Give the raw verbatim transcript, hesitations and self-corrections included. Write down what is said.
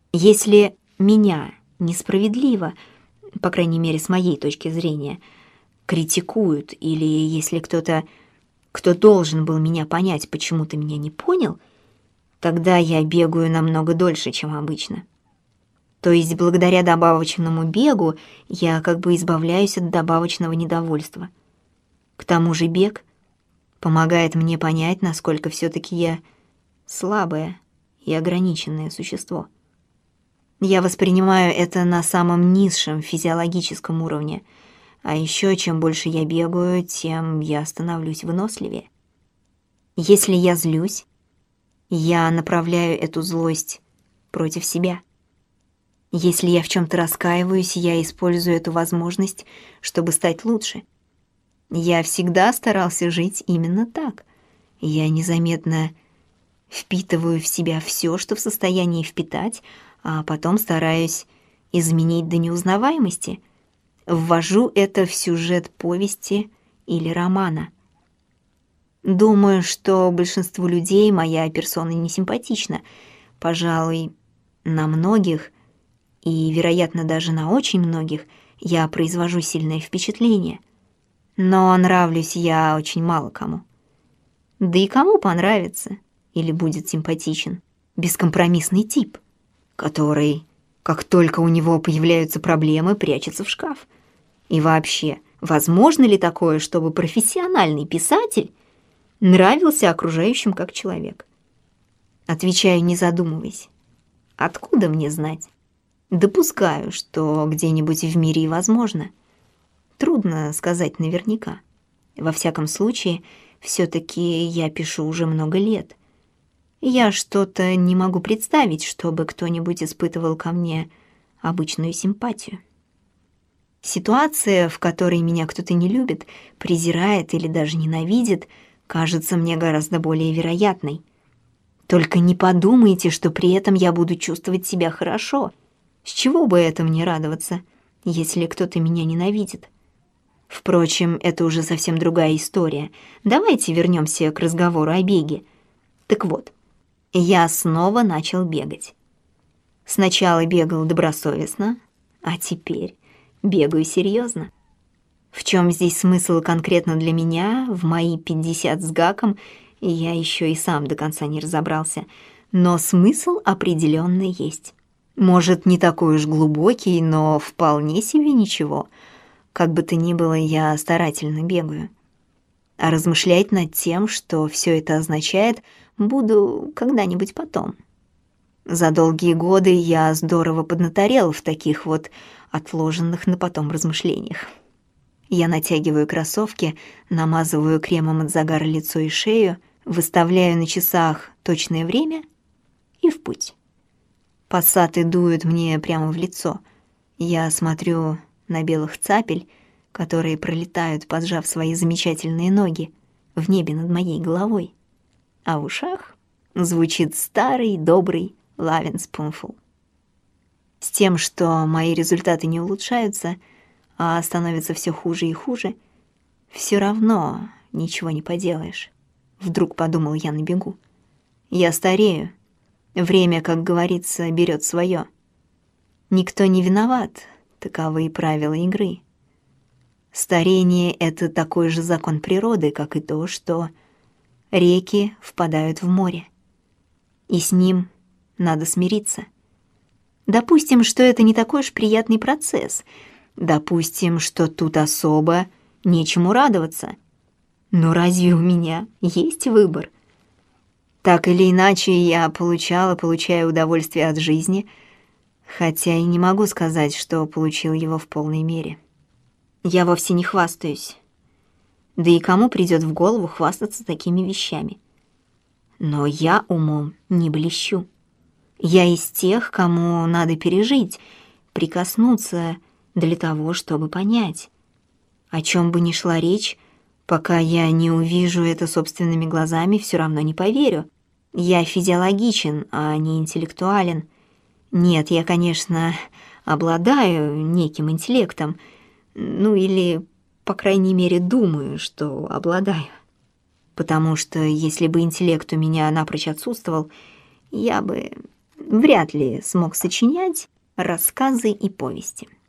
Если меня несправедливо, по крайней мере, с моей точки зрения, критикуют, или если кто-то, кто должен был меня понять, почему-то меня не понял, тогда я бегаю намного дольше, чем обычно. То есть благодаря добавочному бегу я как бы избавляюсь от добавочного недовольства. К тому же бег помогает мне понять, насколько все-таки я слабое и ограниченное существо. Я воспринимаю это на самом низшем физиологическом уровне, а еще чем больше я бегаю, тем я становлюсь выносливее. Если я злюсь, я направляю эту злость против себя. Если я в чем-то раскаиваюсь, я использую эту возможность, чтобы стать лучше. Я всегда старался жить именно так. Я незаметно впитываю в себя все, что в состоянии впитать, а потом стараюсь изменить до неузнаваемости. Ввожу это в сюжет повести или романа. Думаю, что большинству людей моя персона не симпатична. Пожалуй, на многих, и, вероятно, даже на очень многих, я произвожу сильное впечатление. Но нравлюсь я очень мало кому. Да и кому понравится или будет симпатичен бескомпромиссный тип, который, как только у него появляются проблемы, прячется в шкаф? И вообще, возможно ли такое, чтобы профессиональный писатель нравился окружающим как человек? Отвечаю, не задумываясь. Откуда мне знать? Допускаю, что где-нибудь в мире и возможно. Трудно сказать наверняка. Во всяком случае, все-таки я пишу уже много лет. Я что-то не могу представить, чтобы кто-нибудь испытывал ко мне обычную симпатию. Ситуация, в которой меня кто-то не любит, презирает или даже ненавидит, кажется мне гораздо более вероятной. Только не подумайте, что при этом я буду чувствовать себя хорошо. С чего бы это мне радоваться, если кто-то меня ненавидит? Впрочем, это уже совсем другая история. Давайте вернемся к разговору о беге. Так вот, я снова начал бегать. Сначала бегал добросовестно, а теперь бегаю серьезно. В чем здесь смысл конкретно для меня, в мои пятьдесят с гаком, я еще и сам до конца не разобрался, но смысл определенно есть. Может, не такой уж глубокий, но вполне себе ничего. Как бы то ни было, я старательно бегаю. А размышлять над тем, что все это означает, буду когда-нибудь потом. За долгие годы я здорово поднаторел в таких вот отложенных на потом размышлениях. Я натягиваю кроссовки, намазываю кремом от загара лицо и шею, выставляю на часах точное время и в путь. Пассаты дуют мне прямо в лицо. Я смотрю на белых цапель, которые пролетают, поджав свои замечательные ноги, в небе над моей головой. А в ушах звучит старый добрый Лавин Спунфул. С тем, что мои результаты не улучшаются, а становится все хуже и хуже, все равно ничего не поделаешь. Вдруг подумал я на бегу. Я старею. Время, как говорится, берет свое. Никто не виноват, таковы правила игры. Старение — это такой же закон природы, как и то, что реки впадают в море. И с ним надо смириться. Допустим, что это не такой уж приятный процесс. Допустим, что тут особо нечему радоваться. Но разве у меня есть выбор? Так или иначе, я получала, получаю удовольствие от жизни, хотя и не могу сказать, что получил его в полной мере. Я вовсе не хвастаюсь. Да и кому придет в голову хвастаться такими вещами? Но я умом не блещу. Я из тех, кому надо пережить, прикоснуться для того, чтобы понять. О чем бы ни шла речь, пока я не увижу это собственными глазами, все равно не поверю. Я физиологичен, а не интеллектуален. Нет, я, конечно, обладаю неким интеллектом, ну или, по крайней мере, думаю, что обладаю. Потому что если бы интеллект у меня напрочь отсутствовал, я бы вряд ли смог сочинять рассказы и повести.